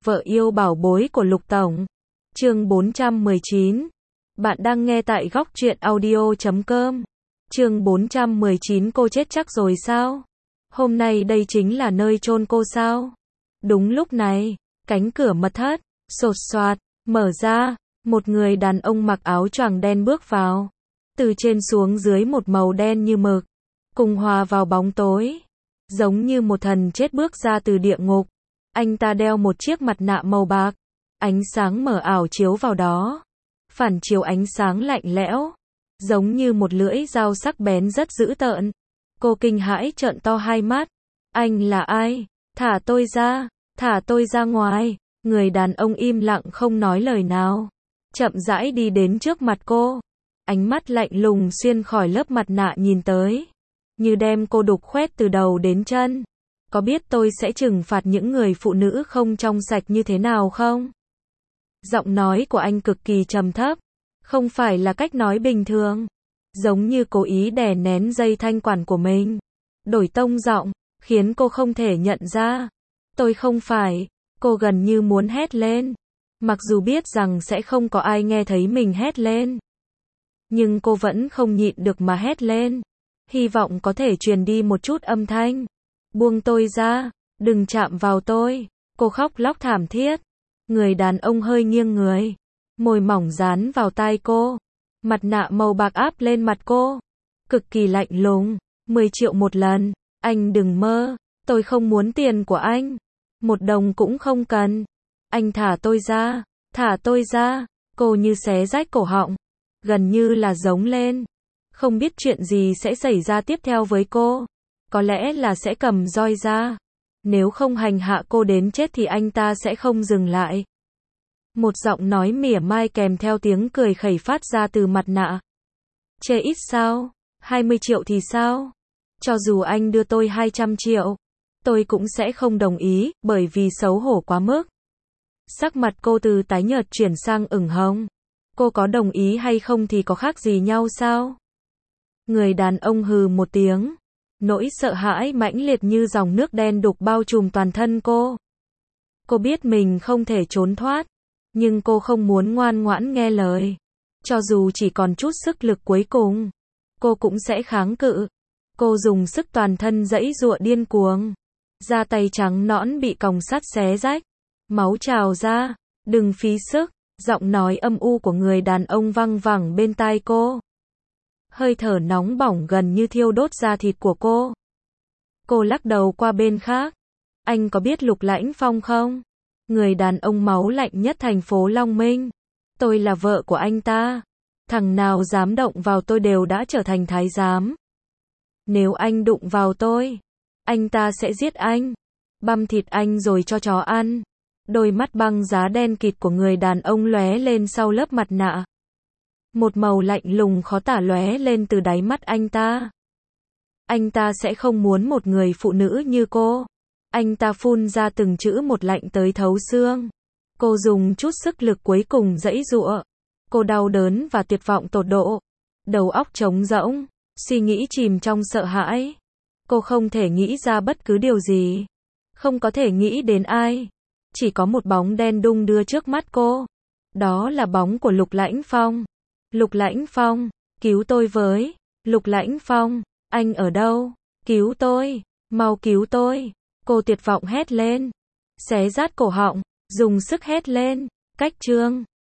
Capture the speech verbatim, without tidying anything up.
Vợ yêu bảo bối của Lục Tổng. Chương bốn trăm mười chín. Bạn đang nghe tại góc truyện audio chấm com. Chương bốn trăm mười chín. Cô chết chắc rồi sao? Hôm nay đây chính là nơi chôn cô sao? Đúng lúc này, cánh cửa mật thất, xột xoạt, mở ra, một người đàn ông mặc áo choàng đen bước vào. Từ trên xuống dưới một màu đen như mực, cùng hòa vào bóng tối. Giống như một thần chết bước ra từ địa ngục. Anh ta đeo một chiếc mặt nạ màu bạc. Ánh sáng mờ ảo chiếu vào đó. Phản chiếu ánh sáng lạnh lẽo. Giống như một lưỡi dao sắc bén rất dữ tợn. Cô kinh hãi trợn to hai mắt. Anh là ai? Thả tôi ra. Thả tôi ra ngoài. Người đàn ông im lặng không nói lời nào. Chậm rãi đi đến trước mặt cô. Ánh mắt lạnh lùng xuyên khỏi lớp mặt nạ nhìn tới. Như đem cô đục khoét từ đầu đến chân. Có biết tôi sẽ trừng phạt những người phụ nữ không trong sạch như thế nào không? Giọng nói của anh cực kỳ trầm thấp. Không phải là cách nói bình thường. Giống như cố ý đè nén dây thanh quản của mình. Đổi tông giọng, khiến cô không thể nhận ra. Tôi không phải. Cô gần như muốn hét lên. Mặc dù biết rằng sẽ không có ai nghe thấy mình hét lên. Nhưng cô vẫn không nhịn được mà hét lên. Hy vọng có thể truyền đi một chút âm thanh. Buông tôi ra, đừng chạm vào tôi. Cô khóc lóc thảm thiết. Người đàn ông hơi nghiêng người. Môi mỏng dán vào tai cô. Mặt nạ màu bạc áp lên mặt cô. Cực kỳ lạnh lùng. mười triệu một lần. Anh đừng mơ. Tôi không muốn tiền của anh. Một đồng cũng không cần. Anh thả tôi ra. Thả tôi ra. Cô như xé rách cổ họng. Gần như là giống lên. Không biết chuyện gì sẽ xảy ra tiếp theo với cô. Có lẽ là sẽ cầm roi ra. Nếu không hành hạ cô đến chết thì anh ta sẽ không dừng lại. Một giọng nói mỉa mai kèm theo tiếng cười khẩy phát ra từ mặt nạ. Chê ít sao? hai mươi triệu thì sao? Cho dù anh đưa tôi hai trăm triệu, tôi cũng sẽ không đồng ý, bởi vì xấu hổ quá mức. Sắc mặt cô từ tái nhợt chuyển sang ửng hồng. Cô có đồng ý hay không thì có khác gì nhau sao? Người đàn ông hừ một tiếng. Nỗi sợ hãi mãnh liệt như dòng nước đen đục bao trùm toàn thân cô. Cô biết mình không thể trốn thoát. Nhưng cô không muốn ngoan ngoãn nghe lời. Cho dù chỉ còn chút sức lực cuối cùng, cô cũng sẽ kháng cự. Cô dùng sức toàn thân giãy giụa điên cuồng. Da tay trắng nõn bị còng sắt xé rách. Máu trào ra. Đừng phí sức. Giọng nói âm u của người đàn ông văng vẳng bên tai cô. Hơi thở nóng bỏng gần như thiêu đốt da thịt của cô. Cô lắc đầu qua bên khác. Anh có biết Lục Lãnh Phong không? Người đàn ông máu lạnh nhất thành phố Long Minh. Tôi là vợ của anh ta. Thằng nào dám động vào tôi đều đã trở thành thái giám. Nếu anh đụng vào tôi, anh ta sẽ giết anh. Băm thịt anh rồi cho chó ăn. Đôi mắt băng giá đen kịt của người đàn ông lóe lên sau lớp mặt nạ. Một màu lạnh lùng khó tả lóe lên từ đáy mắt anh ta. Anh ta sẽ không muốn một người phụ nữ như cô. Anh ta phun ra từng chữ một lạnh tới thấu xương. Cô dùng chút sức lực cuối cùng giãy giụa. Cô đau đớn và tuyệt vọng tột độ. Đầu óc trống rỗng, suy nghĩ chìm trong sợ hãi. Cô không thể nghĩ ra bất cứ điều gì. Không có thể nghĩ đến ai. Chỉ có một bóng đen đung đưa trước mắt cô. Đó là bóng của Lục Lãnh Phong. Lục Lãnh Phong, cứu tôi với. Lục Lãnh Phong, anh ở đâu? Cứu tôi, mau cứu tôi. Cô tuyệt vọng hét lên. Xé rát cổ họng, dùng sức hét lên. Cách chương